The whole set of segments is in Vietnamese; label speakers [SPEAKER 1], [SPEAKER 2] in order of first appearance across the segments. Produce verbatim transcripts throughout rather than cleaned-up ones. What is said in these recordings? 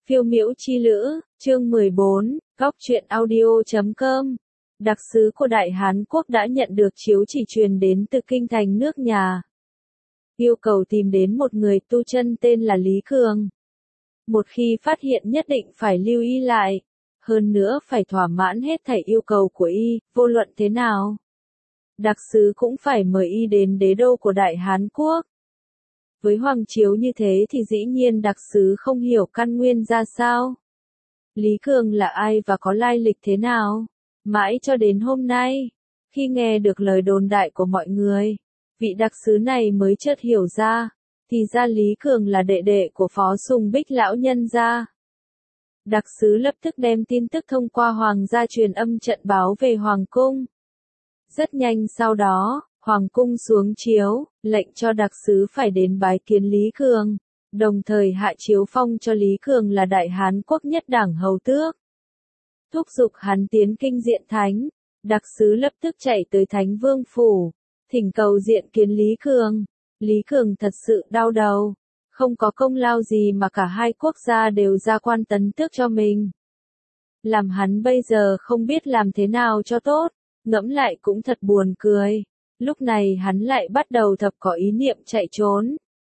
[SPEAKER 1] Phiêu miễu chi lữ, chương mười bốn, góc truyện audio chấm com. Đặc sứ của Đại Hán Quốc đã nhận được chiếu chỉ truyền đến từ kinh thành nước nhà. Yêu cầu tìm đến một người tu chân tên là Lý Cường. Một khi phát hiện nhất định phải lưu y lại. Hơn nữa phải thỏa mãn hết thảy yêu cầu của y, vô luận thế nào. Đặc sứ cũng phải mời y đến đế đô của Đại Hán Quốc. Với hoàng chiếu như thế thì dĩ nhiên đặc sứ không hiểu căn nguyên ra sao. Lý Cường là ai và có lai lịch thế nào? Mãi cho đến hôm nay, khi nghe được lời đồn đại của mọi người, vị đặc sứ này mới chợt hiểu ra, thì ra Lý Cường là đệ đệ của Phó Sùng Bích lão nhân gia. Đặc sứ lập tức đem tin tức thông qua hoàng gia truyền âm trận báo về hoàng cung. Rất nhanh sau đó, hoàng cung xuống chiếu, lệnh cho đặc sứ phải đến bái kiến Lý Cường, đồng thời hạ chiếu phong cho Lý Cường là Đại Hán Quốc nhất đẳng hầu tước. Thúc giục hắn tiến kinh diện thánh, đặc sứ lập tức chạy tới Thánh Vương phủ, thỉnh cầu diện kiến Lý Cường. Lý Cường thật sự đau đầu, không có công lao gì mà cả hai quốc gia đều ra quan tấn tước cho mình. Làm hắn bây giờ không biết làm thế nào cho tốt, ngẫm lại cũng thật buồn cười. Lúc này hắn lại bắt đầu thập có ý niệm chạy trốn.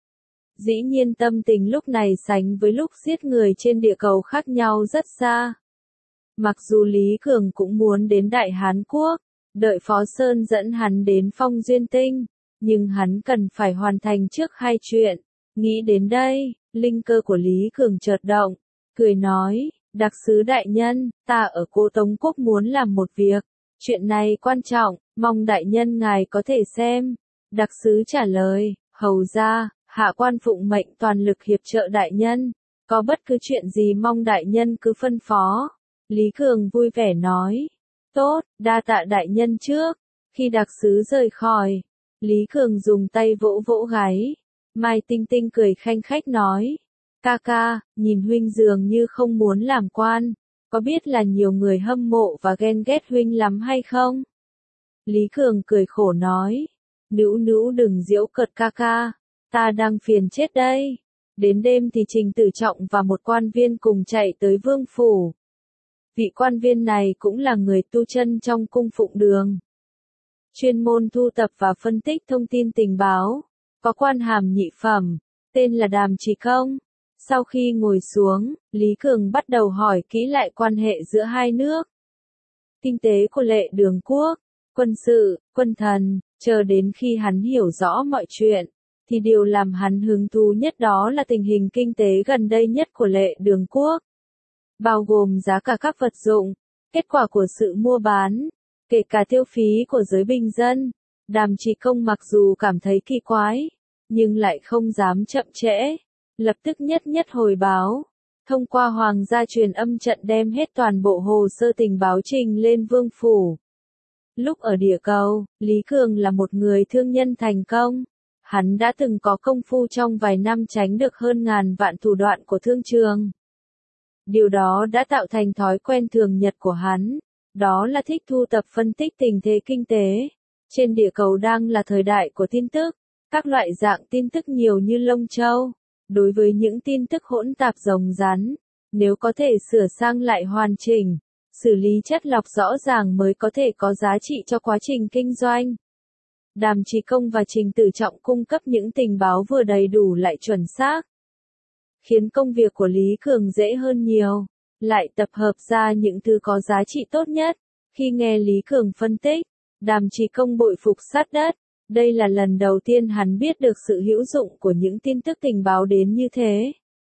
[SPEAKER 1] Dĩ nhiên tâm tình lúc này sánh với lúc giết người trên địa cầu khác nhau rất xa. Mặc dù Lý Cường cũng muốn đến Đại Hán Quốc, đợi Phó Sơn dẫn hắn đến Phong Duyên Tinh, nhưng hắn cần phải hoàn thành trước hai chuyện. Nghĩ đến đây, linh cơ của Lý Cường chợt động, cười nói, đặc sứ đại nhân, ta ở Cô Tống Quốc muốn làm một việc. Chuyện này quan trọng, mong đại nhân ngài có thể xem. Đặc sứ trả lời, hầu ra, hạ quan phụng mệnh toàn lực hiệp trợ đại nhân. Có bất cứ chuyện gì mong đại nhân cứ phân phó. Lý Cường vui vẻ nói, tốt, đa tạ đại nhân trước. Khi đặc sứ rời khỏi, Lý Cường dùng tay vỗ vỗ gáy. Mai Tinh Tinh cười khanh khách nói, ca ca, nhìn huynh dường như không muốn làm quan. Có biết là nhiều người hâm mộ và ghen ghét huynh lắm hay không? Lý Cường cười khổ nói, nữ nữ đừng giễu cợt ca ca, ta đang phiền chết đây. Đến đêm thì Trình Tử Trọng và một quan viên cùng chạy tới vương phủ. Vị quan viên này cũng là người tu chân trong cung phụng đường. Chuyên môn thu tập và phân tích thông tin tình báo, có quan hàm nhị phẩm, tên là Đàm Trì Công. Sau khi ngồi xuống, Lý Cường bắt đầu hỏi kỹ lại quan hệ giữa hai nước. Kinh tế của Lệ Đường Quốc, quân sự, quân thần, chờ đến khi hắn hiểu rõ mọi chuyện, thì điều làm hắn hứng thú nhất đó là tình hình kinh tế gần đây nhất của Lệ Đường Quốc. Bao gồm giá cả các vật dụng, kết quả của sự mua bán, kể cả tiêu phí của giới bình dân. Đàm Trì Công mặc dù cảm thấy kỳ quái, nhưng lại không dám chậm trễ. Lập tức nhất nhất hồi báo, thông qua hoàng gia truyền âm trận đem hết toàn bộ hồ sơ tình báo trình lên vương phủ. Lúc ở địa cầu, Lý Cường là một người thương nhân thành công. Hắn đã từng có công phu trong vài năm tránh được hơn ngàn vạn thủ đoạn của thương trường. Điều đó đã tạo thành thói quen thường nhật của hắn, đó là thích thu tập phân tích tình thế kinh tế. Trên địa cầu đang là thời đại của tin tức, các loại dạng tin tức nhiều như lông châu. Đối với những tin tức hỗn tạp rồng rắn, nếu có thể sửa sang lại hoàn chỉnh, xử lý chất lọc rõ ràng mới có thể có giá trị cho quá trình kinh doanh. Đàm Trì Công và Trình Tử Trọng cung cấp những tình báo vừa đầy đủ lại chuẩn xác, khiến công việc của Lý Cường dễ hơn nhiều, lại tập hợp ra những thứ có giá trị tốt nhất. Khi nghe Lý Cường phân tích, Đàm Trì Công bội phục sát đất. Đây là lần đầu tiên hắn biết được sự hữu dụng của những tin tức tình báo đến như thế.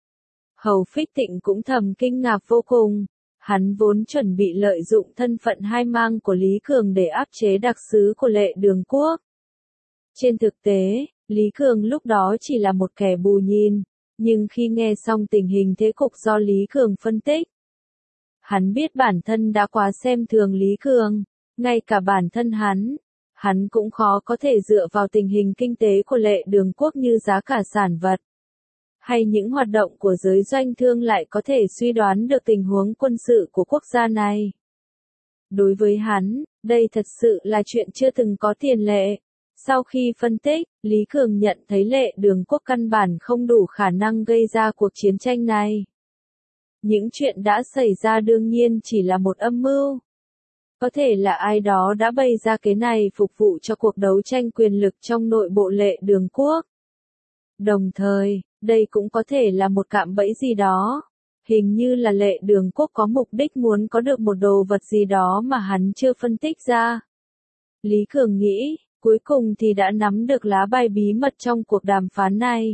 [SPEAKER 1] Hầu Phích Tịnh cũng thầm kinh ngạc vô cùng. Hắn vốn chuẩn bị lợi dụng thân phận hai mang của Lý Cường để áp chế đặc sứ của Lệ Đường Quốc. Trên thực tế, Lý Cường lúc đó chỉ là một kẻ bù nhìn, nhưng khi nghe xong tình hình thế cục do Lý Cường phân tích, hắn biết bản thân đã quá xem thường Lý Cường, ngay cả bản thân hắn. Hắn cũng khó có thể dựa vào tình hình kinh tế của Lệ Đường Quốc như giá cả sản vật, hay những hoạt động của giới doanh thương lại có thể suy đoán được tình huống quân sự của quốc gia này. Đối với hắn, đây thật sự là chuyện chưa từng có tiền lệ. Sau khi phân tích, Lý Cường nhận thấy Lệ Đường Quốc căn bản không đủ khả năng gây ra cuộc chiến tranh này. Những chuyện đã xảy ra đương nhiên chỉ là một âm mưu. Có thể là ai đó đã bày ra kế này phục vụ cho cuộc đấu tranh quyền lực trong nội bộ Lệ Đường Quốc. Đồng thời, đây cũng có thể là một cạm bẫy gì đó. Hình như là Lệ Đường Quốc có mục đích muốn có được một đồ vật gì đó mà hắn chưa phân tích ra. Lý Cường nghĩ, cuối cùng thì đã nắm được lá bài bí mật trong cuộc đàm phán này.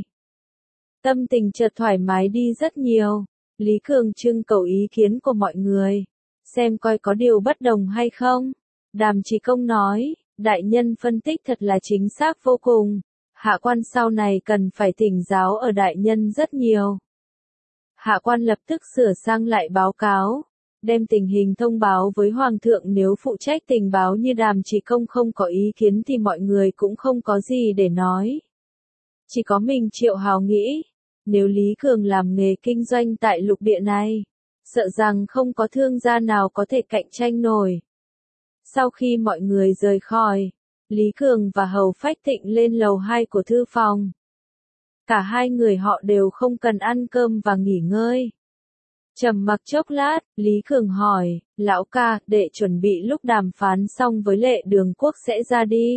[SPEAKER 1] Tâm tình chợt thoải mái đi rất nhiều. Lý Cường trưng cầu ý kiến của mọi người, xem coi có điều bất đồng hay không. Đàm Chí Công nói, đại nhân phân tích thật là chính xác vô cùng. Hạ quan sau này cần phải thỉnh giáo ở đại nhân rất nhiều. Hạ quan lập tức sửa sang lại báo cáo, đem tình hình thông báo với Hoàng thượng. Nếu phụ trách tình báo như Đàm Chí Công không có ý kiến thì mọi người cũng không có gì để nói. Chỉ có mình Triệu Hào nghĩ, nếu Lý Cường làm nghề kinh doanh tại lục địa này, sợ rằng không có thương gia nào có thể cạnh tranh nổi. Sau khi mọi người rời khỏi, Lý Cường và Hầu Phách Thịnh lên lầu hai của thư phòng. Cả hai người họ đều không cần ăn cơm và nghỉ ngơi. Trầm mặc chốc lát, Lý Cường hỏi, lão ca, đệ chuẩn bị lúc đàm phán xong với Lệ Đường Quốc sẽ ra đi.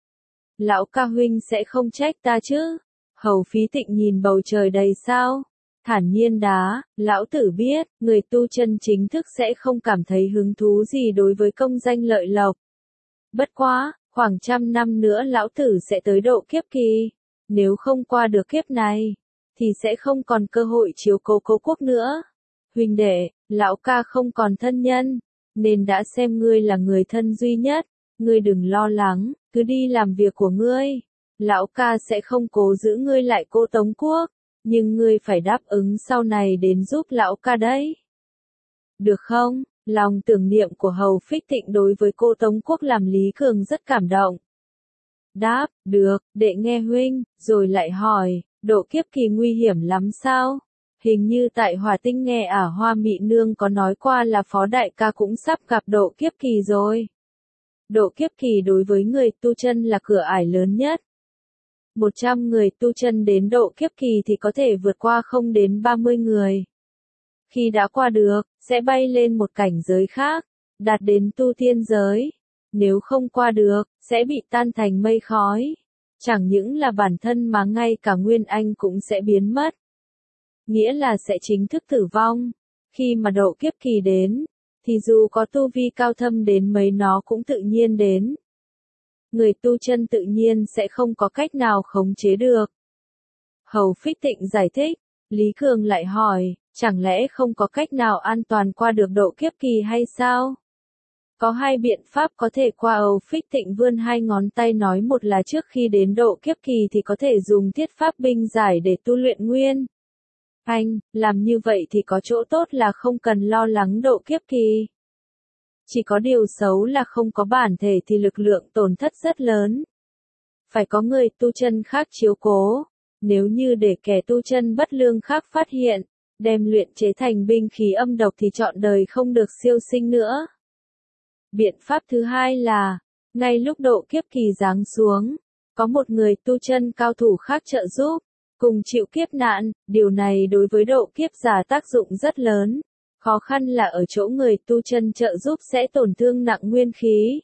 [SPEAKER 1] Lão ca huynh sẽ không trách ta chứ? Hầu Phí Tịnh nhìn bầu trời đầy sao, thản nhiên đá, lão tử biết, người tu chân chính thức sẽ không cảm thấy hứng thú gì đối với công danh lợi lộc. Bất quá, khoảng trăm năm nữa lão tử sẽ tới độ kiếp kỳ, nếu không qua được kiếp này, thì sẽ không còn cơ hội chiếu cố cố quốc nữa. Huynh đệ, lão ca không còn thân nhân, nên đã xem ngươi là người thân duy nhất, ngươi đừng lo lắng, cứ đi làm việc của ngươi. Lão ca sẽ không cố giữ ngươi lại cô Tống Quốc, nhưng ngươi phải đáp ứng sau này đến giúp lão ca đấy. Được không? Lòng tưởng niệm của Hầu Phích Thịnh đối với cô Tống Quốc làm Lý Cường rất cảm động. Đáp, được, đệ nghe huynh, rồi lại hỏi, độ kiếp kỳ nguy hiểm lắm sao? Hình như tại Hòa Tinh nghe ả Hoa Mị Nương có nói qua là Phó đại ca cũng sắp gặp độ kiếp kỳ rồi. Độ kiếp kỳ đối với người tu chân là cửa ải lớn nhất. một trăm người tu chân đến độ kiếp kỳ thì có thể vượt qua không đến ba mươi người. Khi đã qua được, sẽ bay lên một cảnh giới khác, đạt đến tu tiên giới. Nếu không qua được, sẽ bị tan thành mây khói. Chẳng những là bản thân mà ngay cả nguyên anh cũng sẽ biến mất. Nghĩa là sẽ chính thức tử vong. Khi mà độ kiếp kỳ đến, thì dù có tu vi cao thâm đến mấy nó cũng tự nhiên đến. Người tu chân tự nhiên sẽ không có cách nào khống chế được. Hầu Phích Tịnh giải thích, Lý Cường lại hỏi, chẳng lẽ không có cách nào an toàn qua được độ kiếp kỳ hay sao? Có hai biện pháp có thể qua. Hầu Phích Thịnh vươn hai ngón tay nói, một là trước khi đến độ kiếp kỳ thì có thể dùng thiết pháp binh giải để tu luyện nguyên anh, làm như vậy thì có chỗ tốt là không cần lo lắng độ kiếp kỳ. Chỉ có điều xấu là không có bản thể thì lực lượng tổn thất rất lớn. Phải có người tu chân khác chiếu cố. Nếu như để kẻ tu chân bất lương khác phát hiện, đem luyện chế thành binh khí âm độc thì trọn đời không được siêu sinh nữa. Biện pháp thứ hai là, ngay lúc độ kiếp kỳ giáng xuống, có một người tu chân cao thủ khác trợ giúp, cùng chịu kiếp nạn. Điều này đối với độ kiếp giả tác dụng rất lớn. Khó khăn là ở chỗ người tu chân trợ giúp sẽ tổn thương nặng nguyên khí.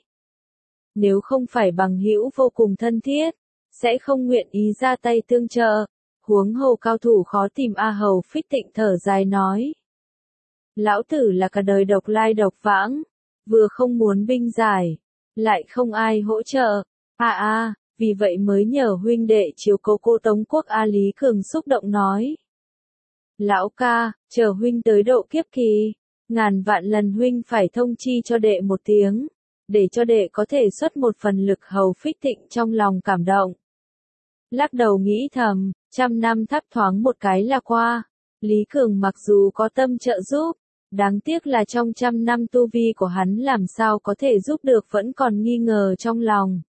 [SPEAKER 1] Nếu không phải bằng hữu vô cùng thân thiết, sẽ không nguyện ý ra tay tương trợ. Huống hồ cao thủ khó tìm. A Hầu Phích Tịnh thở dài nói. Lão tử là cả đời độc lai độc vãng, vừa không muốn binh giải, lại không ai hỗ trợ. À à, vì vậy mới nhờ huynh đệ chiếu cố cô Tống Quốc. A Lý Cường xúc động nói. Lão ca, chờ huynh tới độ kiếp kỳ, ngàn vạn lần huynh phải thông chi cho đệ một tiếng, để cho đệ có thể xuất một phần lực. Hầu Phích Thịnh trong lòng cảm động. Lắc đầu nghĩ thầm, trăm năm thấp thoáng một cái là qua. Lý Cường mặc dù có tâm trợ giúp, đáng tiếc là trong trăm năm tu vi của hắn làm sao có thể giúp được vẫn còn nghi ngờ trong lòng.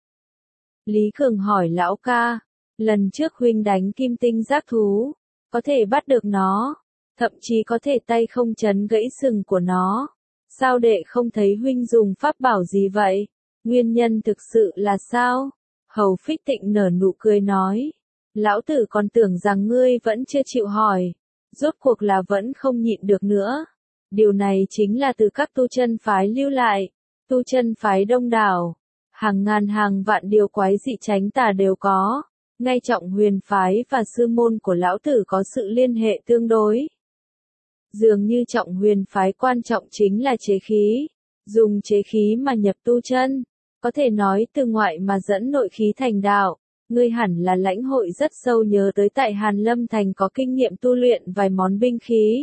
[SPEAKER 1] Lý Cường hỏi lão ca, lần trước huynh đánh kim tinh giác thú, có thể bắt được nó, thậm chí có thể tay không chấn gãy sừng của nó. Sao đệ không thấy huynh dùng pháp bảo gì vậy? Nguyên nhân thực sự là sao? Hầu Phích Tịnh nở nụ cười nói. Lão tử còn tưởng rằng ngươi vẫn chưa chịu hỏi. rốt cuộc là vẫn không nhịn được nữa. Điều này chính là từ các tu chân phái lưu lại, tu chân phái đông đảo, hàng ngàn hàng vạn điều quái dị tránh tà đều có, ngay Trọng Huyền phái và sư môn của lão tử có sự liên hệ tương đối. Dường như Trọng Huyền phái quan trọng chính là chế khí, dùng chế khí mà nhập tu chân, có thể nói từ ngoại mà dẫn nội khí thành đạo. Ngươi hẳn là lãnh hội rất sâu, nhớ tới tại Hàn Lâm Thành có kinh nghiệm tu luyện vài món binh khí.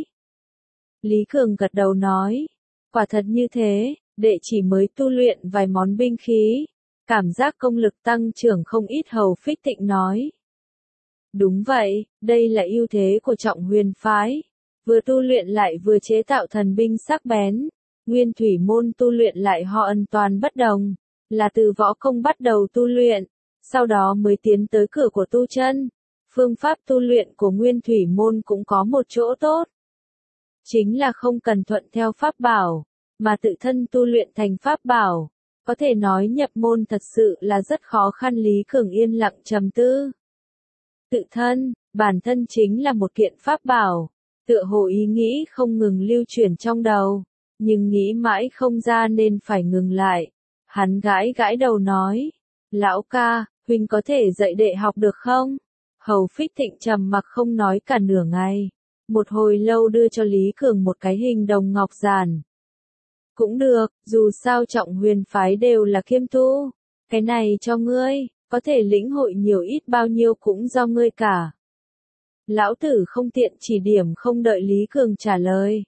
[SPEAKER 1] Lý Cường gật đầu nói, quả thật như thế, đệ chỉ mới tu luyện vài món binh khí, cảm giác công lực tăng trưởng không ít. Hầu Phích Tịnh nói. Đúng vậy, đây là ưu thế của Trọng Huyền phái, vừa tu luyện lại vừa chế tạo thần binh sắc bén. Nguyên thủy môn tu luyện lại họ ân toàn bất đồng, là từ võ công bắt đầu tu luyện, sau đó mới tiến tới cửa của tu chân. Phương pháp tu luyện của Nguyên thủy môn cũng có một chỗ tốt, chính là không cần thuận theo pháp bảo, mà tự thân tu luyện thành pháp bảo. Có thể nói nhập môn thật sự là rất khó khăn. Lý Cường yên lặng trầm tư. Tự thân, bản thân chính là một kiện pháp bảo, tựa hồ ý nghĩ không ngừng lưu chuyển trong đầu, nhưng nghĩ mãi không ra nên phải ngừng lại. Hắn gãi gãi đầu nói, lão ca, huynh có thể dạy đệ học được không? Hầu Phích Thịnh trầm mặc không nói cả nửa ngày, một hồi lâu đưa cho Lý Cường một cái hình đồng ngọc giản. Cũng được, dù sao Trọng Huyền phái đều là kiêm tu, cái này cho ngươi, có thể lĩnh hội nhiều ít bao nhiêu cũng do ngươi cả. Lão tử không tiện chỉ điểm. Không đợi Lý Cường trả lời,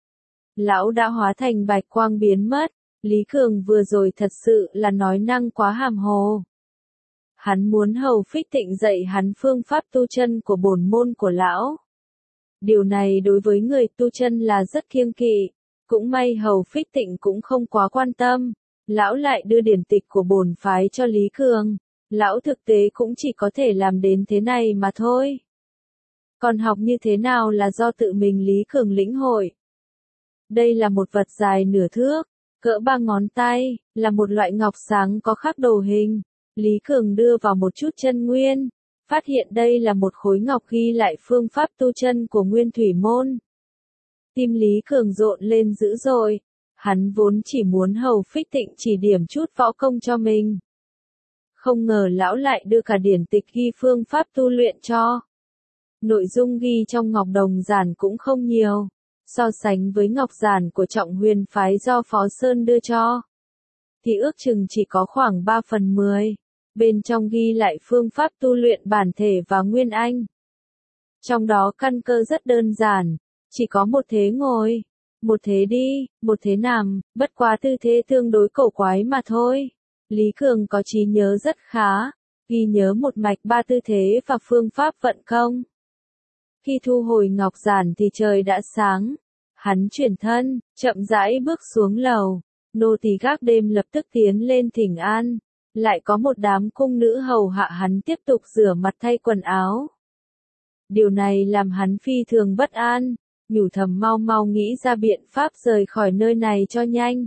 [SPEAKER 1] lão đã hóa thành bạch quang biến mất. Lý Cường vừa rồi thật sự là nói năng quá hàm hồ. Hắn muốn Hầu Phích Thịnh dạy hắn phương pháp tu chân của bổn môn của lão. Điều này đối với người tu chân là rất kiêng kỵ. Cũng may Hầu Phích Tịnh cũng không quá quan tâm, lão lại đưa điển tịch của bổn phái cho Lý Cường, lão thực tế cũng chỉ có thể làm đến thế này mà thôi. Còn học như thế nào là do tự mình Lý Cường lĩnh hội. Đây là một vật dài nửa thước, cỡ ba ngón tay, là một loại ngọc sáng có khắc đồ hình. Lý Cường đưa vào một chút chân nguyên, phát hiện đây là một khối ngọc ghi lại phương pháp tu chân của Nguyên thủy môn. Tim Lý Cường rộn lên dữ dội, hắn vốn chỉ muốn Hầu Phích Tịnh chỉ điểm chút võ công cho mình. Không ngờ lão lại đưa cả điển tịch ghi phương pháp tu luyện cho. Nội dung ghi trong ngọc đồng giản cũng không nhiều, so sánh với ngọc giản của Trọng Huyền phái do Phó Sơn đưa cho, thì ước chừng chỉ có khoảng ba phần mười. Bên trong ghi lại phương pháp tu luyện bản thể và nguyên anh. Trong đó căn cơ rất đơn giản. Chỉ có một thế ngồi, một thế đi, một thế nằm, bất quá tư thế tương đối cổ quái mà thôi. Lý Cường có trí nhớ rất khá, ghi nhớ một mạch ba tư thế và phương pháp vận công. Khi thu hồi ngọc giản thì trời đã sáng. Hắn chuyển thân, chậm rãi bước xuống lầu. Nô tỳ gác đêm lập tức tiến lên thỉnh an. Lại có một đám cung nữ hầu hạ hắn tiếp tục rửa mặt thay quần áo. Điều này làm hắn phi thường bất an. Nhủ thầm mau mau nghĩ ra biện pháp rời khỏi nơi này cho nhanh.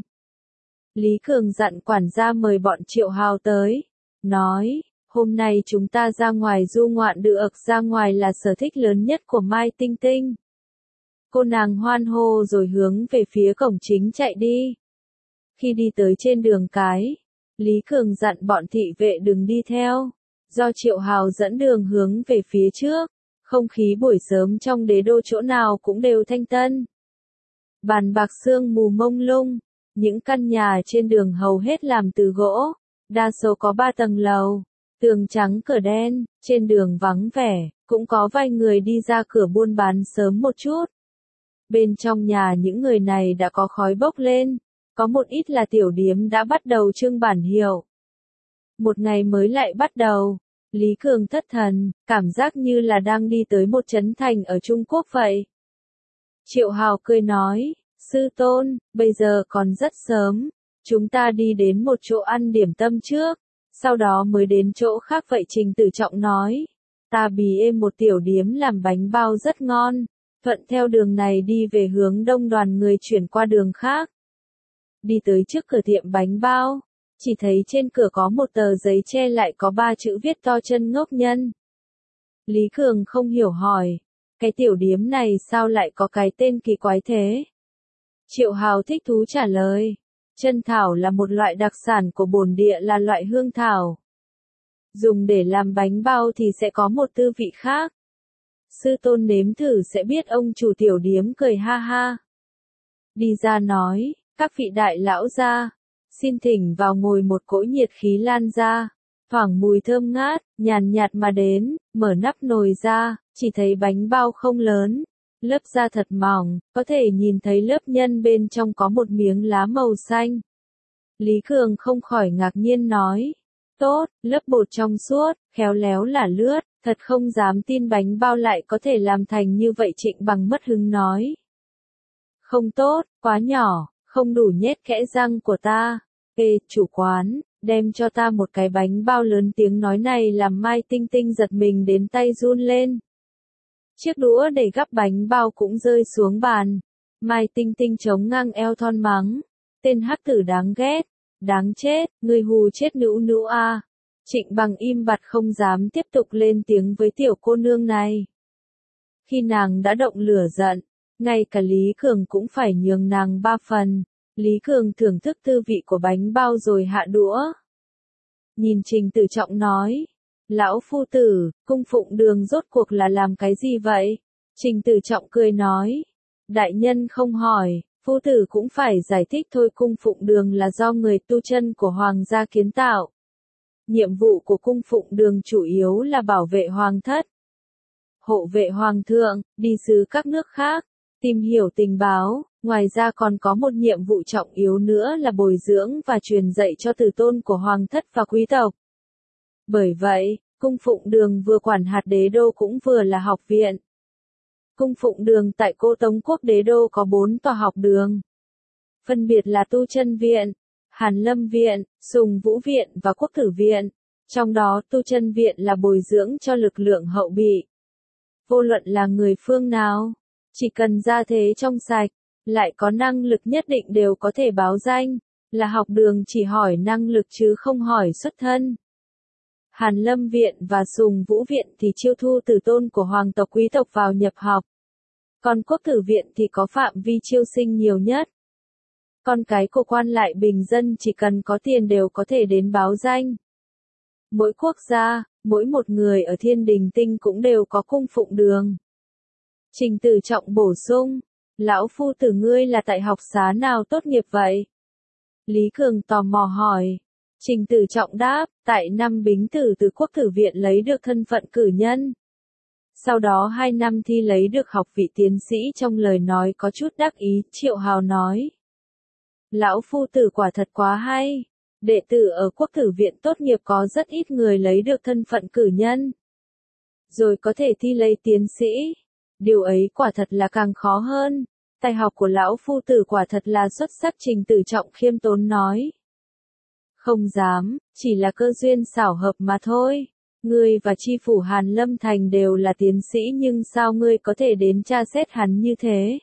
[SPEAKER 1] Lý Cường dặn quản gia mời bọn Triệu Hào tới, nói, hôm nay chúng ta ra ngoài du ngoạn được, ra ngoài là sở thích lớn nhất của Mai Tinh Tinh. Cô nàng hoan hô rồi hướng về phía cổng chính chạy đi. Khi đi tới trên đường cái, Lý Cường dặn bọn thị vệ đừng đi theo, do Triệu Hào dẫn đường hướng về phía trước. Không khí buổi sớm trong đế đô chỗ nào cũng đều thanh tân. Bàn bạc sương mù mông lung, những căn nhà trên đường hầu hết làm từ gỗ, đa số có ba tầng lầu, tường trắng cửa đen, trên đường vắng vẻ, cũng có vài người đi ra cửa buôn bán sớm một chút. Bên trong nhà những người này đã có khói bốc lên, có một ít là tiểu điếm đã bắt đầu trưng bản hiệu. Một ngày mới lại bắt đầu. Lý Cường thất thần, cảm giác như là đang đi tới một trấn thành ở Trung Quốc vậy. Triệu Hào cười nói, sư tôn, bây giờ còn rất sớm, chúng ta đi đến một chỗ ăn điểm tâm trước, sau đó mới đến chỗ khác. Vậy Trình Tử Trọng nói, ta bì êm một tiểu điếm làm bánh bao rất ngon, thuận theo đường này đi về hướng đông, đoàn người chuyển qua đường khác. Đi tới trước cửa tiệm bánh bao. Chỉ thấy trên cửa có một tờ giấy che lại có ba chữ viết to chân ngốc nhân. Lý Cường không hiểu hỏi, cái tiểu điếm này sao lại có cái tên kỳ quái thế? Triệu Hào thích thú trả lời. Chân thảo là một loại đặc sản của bồn địa, là loại hương thảo. Dùng để làm bánh bao thì sẽ có một tư vị khác. Sư tôn nếm thử sẽ biết. Ông chủ tiểu điếm cười ha ha. Đi ra nói, các vị đại lão gia, xin thỉnh vào ngồi. Một cỗ nhiệt khí lan ra, thoảng mùi thơm ngát, nhàn nhạt mà đến, mở nắp nồi ra, chỉ thấy bánh bao không lớn, lớp da thật mỏng, có thể nhìn thấy lớp nhân bên trong có một miếng lá màu xanh. Lý Cường không khỏi ngạc nhiên nói, tốt, lớp bột trong suốt, khéo léo là lướt, thật không dám tin bánh bao lại có thể làm thành như vậy. Trịnh Bằng mất hứng nói, không tốt, quá nhỏ, không đủ nhét kẽ răng của ta. Ê, chủ quán, đem cho ta một cái bánh bao lớn. Tiếng nói này làm Mai Tinh Tinh giật mình đến tay run lên. Chiếc đũa để gắp bánh bao cũng rơi xuống bàn. Mai Tinh Tinh chống ngang eo thon mắng, tên hắc tử đáng ghét, đáng chết, người hù chết nữ nữ a. Trịnh Bằng im bặt không dám tiếp tục lên tiếng với tiểu cô nương này. Khi nàng đã động lửa giận, ngay cả Lý Cường cũng phải nhường nàng ba phần. Lý Cường thưởng thức tư vị của bánh bao rồi hạ đũa. Nhìn Trình Tử Trọng nói, lão phu tử, cung phụng đường rốt cuộc là làm cái gì vậy? Trình Tử Trọng cười nói, đại nhân không hỏi, phu tử cũng phải giải thích thôi. Cung phụng đường là do người tu chân của hoàng gia kiến tạo. Nhiệm vụ của cung phụng đường chủ yếu là bảo vệ hoàng thất, hộ vệ hoàng thượng, đi sứ các nước khác, tìm hiểu tình báo. Ngoài ra còn có một nhiệm vụ trọng yếu nữa là bồi dưỡng và truyền dạy cho tử tôn của hoàng thất và quý tộc. Bởi vậy, cung phụng đường vừa quản hạt đế đô cũng vừa là học viện. Cung phụng đường tại Cô Tống quốc đế đô có bốn tòa học đường. Phân biệt là Tu Chân Viện, Hàn Lâm Viện, Sùng Vũ Viện và Quốc Tử Viện. Trong đó Tu Chân Viện là bồi dưỡng cho lực lượng hậu bị. Vô luận là người phương nào, chỉ cần gia thế trong sạch, lại có năng lực nhất định đều có thể báo danh, là học đường chỉ hỏi năng lực chứ không hỏi xuất thân. Hàn Lâm Viện và Sùng Vũ Viện thì chiêu thu tử tôn của hoàng tộc quý tộc vào nhập học. Còn Quốc Tử Viện thì có phạm vi chiêu sinh nhiều nhất. Con cái của quan lại bình dân chỉ cần có tiền đều có thể đến báo danh. Mỗi quốc gia, mỗi một người ở Thiên Đình Tinh cũng đều có cung phụng đường. Trình Tử Trọng bổ sung, lão phu tử ngươi là tại học xá nào tốt nghiệp vậy? Lý Cường tò mò hỏi. Trình Tử Trọng đáp, tại năm Bính Tử từ Quốc Tử Viện lấy được thân phận cử nhân. Sau đó hai năm thi lấy được học vị tiến sĩ. Trong lời nói có chút đắc ý. Triệu Hào nói, lão phu tử quả thật quá hay. Đệ tử ở Quốc Tử Viện tốt nghiệp có rất ít người lấy được thân phận cử nhân, rồi có thể thi lấy tiến sĩ. Điều ấy quả thật là càng khó hơn. Tài học của lão phu tử quả thật là xuất sắc. Trình Tử Trọng khiêm tốn nói, không dám, chỉ là cơ duyên xảo hợp mà thôi. Ngươi và tri phủ Hàn Lâm Thành đều là tiến sĩ nhưng sao ngươi có thể đến tra xét hắn như thế?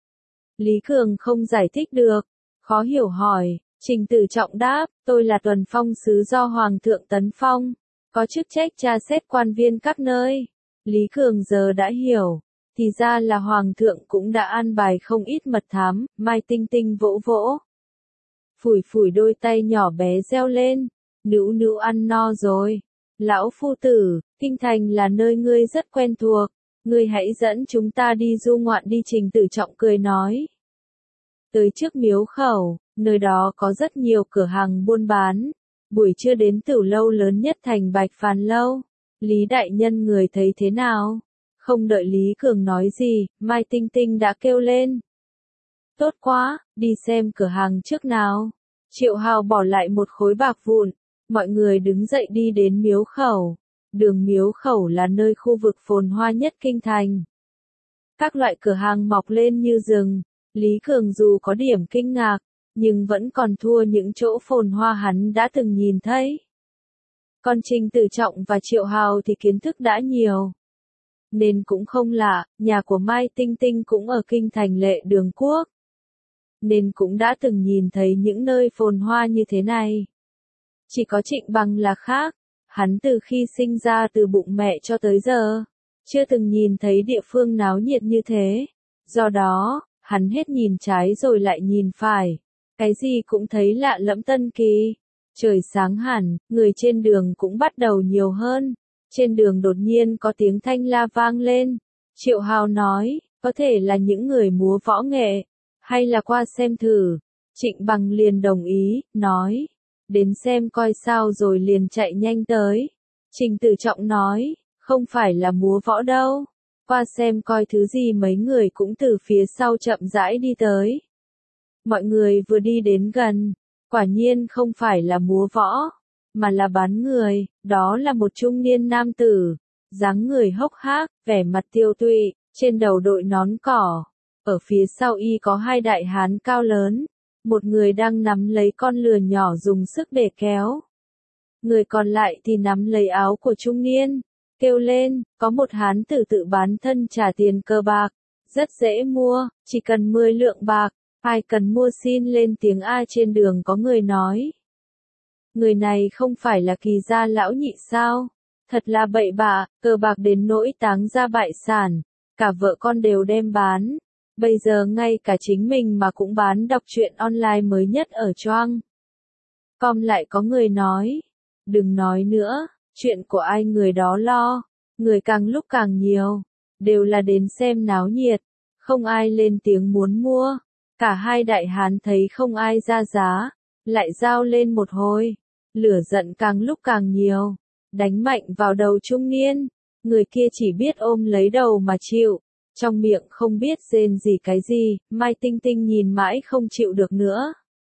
[SPEAKER 1] Lý Cường không giải thích được, khó hiểu hỏi. Trình Tử Trọng đáp, tôi là tuần phong sứ do Hoàng thượng tấn phong, có chức trách tra xét quan viên các nơi. Lý Cường giờ đã hiểu, thì ra là Hoàng thượng cũng đã an bài không ít mật thám. Mai Tinh Tinh vỗ vỗ, phủi phủi đôi tay nhỏ bé reo lên, nữ nữ ăn no rồi. Lão phu tử, kinh thành là nơi ngươi rất quen thuộc, ngươi hãy dẫn chúng ta đi du ngoạn đi. Trình Tử Trọng cười nói. Tới trước miếu khẩu, nơi đó có rất nhiều cửa hàng buôn bán. Buổi trưa đến tửu lâu lớn nhất thành Bạch Phàn Lâu. Lý đại nhân người thấy thế nào? Không đợi Lý Cường nói gì, Mai Tinh Tinh đã kêu lên. Tốt quá, đi xem cửa hàng trước nào. Triệu Hào bỏ lại một khối bạc vụn. Mọi người đứng dậy đi đến miếu khẩu. Đường miếu khẩu là nơi khu vực phồn hoa nhất kinh thành. Các loại cửa hàng mọc lên như rừng. Lý Cường dù có điểm kinh ngạc, nhưng vẫn còn thua những chỗ phồn hoa hắn đã từng nhìn thấy. Còn Trình Tử Trọng và Triệu Hào thì kiến thức đã nhiều, nên cũng không lạ. Nhà của Mai Tinh Tinh cũng ở kinh thành Lệ Đường Quốc, nên cũng đã từng nhìn thấy những nơi phồn hoa như thế này. Chỉ có Trịnh Bằng là khác, hắn từ khi sinh ra từ bụng mẹ cho tới giờ, chưa từng nhìn thấy địa phương náo nhiệt như thế. Do đó, hắn hết nhìn trái rồi lại nhìn phải. Cái gì cũng thấy lạ lẫm tân kỳ. Trời sáng hẳn, người trên đường cũng bắt đầu nhiều hơn. Trên đường đột nhiên có tiếng thanh la vang lên. Triệu Hào nói, có thể là những người múa võ nghệ, hay là qua xem thử. Trịnh Bằng liền đồng ý, nói, đến xem coi sao rồi liền chạy nhanh tới. Trình Tử Trọng nói, không phải là múa võ đâu, qua xem coi thứ gì. Mấy người cũng từ phía sau chậm rãi đi tới. Mọi người vừa đi đến gần, quả nhiên không phải là múa võ, mà là bán người. Đó là một trung niên nam tử, dáng người hốc hác, vẻ mặt tiêu tụy, trên đầu đội nón cỏ. Ở phía sau y có hai đại hán cao lớn, một người đang nắm lấy con lừa nhỏ dùng sức để kéo. Người còn lại thì nắm lấy áo của trung niên, kêu lên, có một hán tử tự bán thân trả tiền cờ bạc, rất dễ mua, chỉ cần mười lượng bạc, ai cần mua xin lên tiếng. A trên đường có người nói, người này không phải là Kỳ gia lão nhị sao, thật là bậy bạ, cờ bạc đến nỗi táng ra bại sản, cả vợ con đều đem bán, bây giờ ngay cả chính mình mà cũng bán. Đọc truyện online mới nhất ở Choang com. Lại có người nói, đừng nói nữa, chuyện của ai người đó lo. Người càng lúc càng nhiều, đều là đến xem náo nhiệt, không ai lên tiếng muốn mua. Cả hai đại hán thấy không ai ra giá, lại giao lên một hồi. Lửa giận càng lúc càng nhiều, đánh mạnh vào đầu trung niên. Người kia chỉ biết ôm lấy đầu mà chịu, trong miệng không biết rên gì cái gì. Mai Tinh Tinh nhìn mãi không chịu được nữa.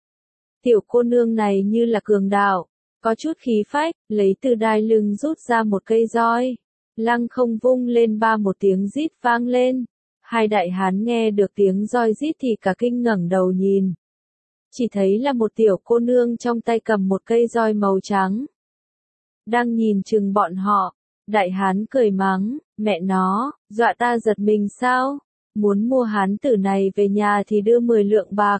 [SPEAKER 1] Tiểu cô nương này như là cường đạo, có chút khí phách, lấy từ đai lưng rút ra một cây roi, lăng không vung lên. Ba một tiếng rít vang lên. Hai đại hán nghe được tiếng roi rít thì cả kinh ngẩng đầu nhìn. Chỉ thấy là một tiểu cô nương trong tay cầm một cây roi màu trắng, đang nhìn chừng bọn họ. Đại hán cười mắng, mẹ nó, dọa ta giật mình sao? Muốn mua hán tử này về nhà thì đưa mười lượng bạc.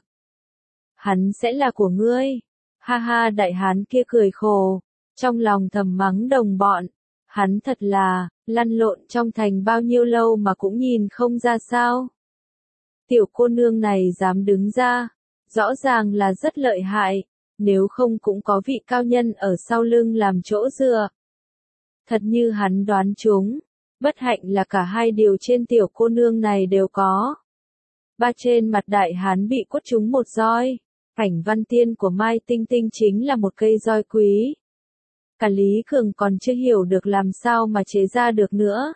[SPEAKER 1] Hắn sẽ là của ngươi. Ha ha, đại hán kia cười khổ, trong lòng thầm mắng đồng bọn. Hắn thật là, lăn lộn trong thành bao nhiêu lâu mà cũng nhìn không ra sao. Tiểu cô nương này dám đứng ra, rõ ràng là rất lợi hại, nếu không cũng có vị cao nhân ở sau lưng làm chỗ dựa. Thật như hắn đoán chúng, bất hạnh là cả hai điều trên tiểu cô nương này đều có. Ba trên mặt đại hán bị quất trúng một roi, cảnh văn tiên của Mai Tinh Tinh chính là một cây roi quý. Cả Lý Cường còn chưa hiểu được làm sao mà chế ra được nữa.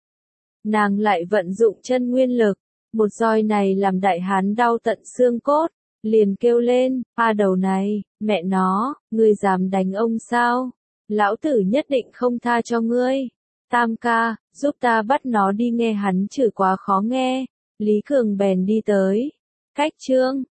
[SPEAKER 1] Nàng lại vận dụng chân nguyên lực, một roi này làm đại hán đau tận xương cốt, liền kêu lên, a đầu này, mẹ nó, ngươi dám đánh ông sao? Lão tử nhất định không tha cho ngươi. Tam ca, giúp ta bắt nó đi. Nghe hắn chửi quá khó nghe, Lý Cường bèn đi tới. Cách chương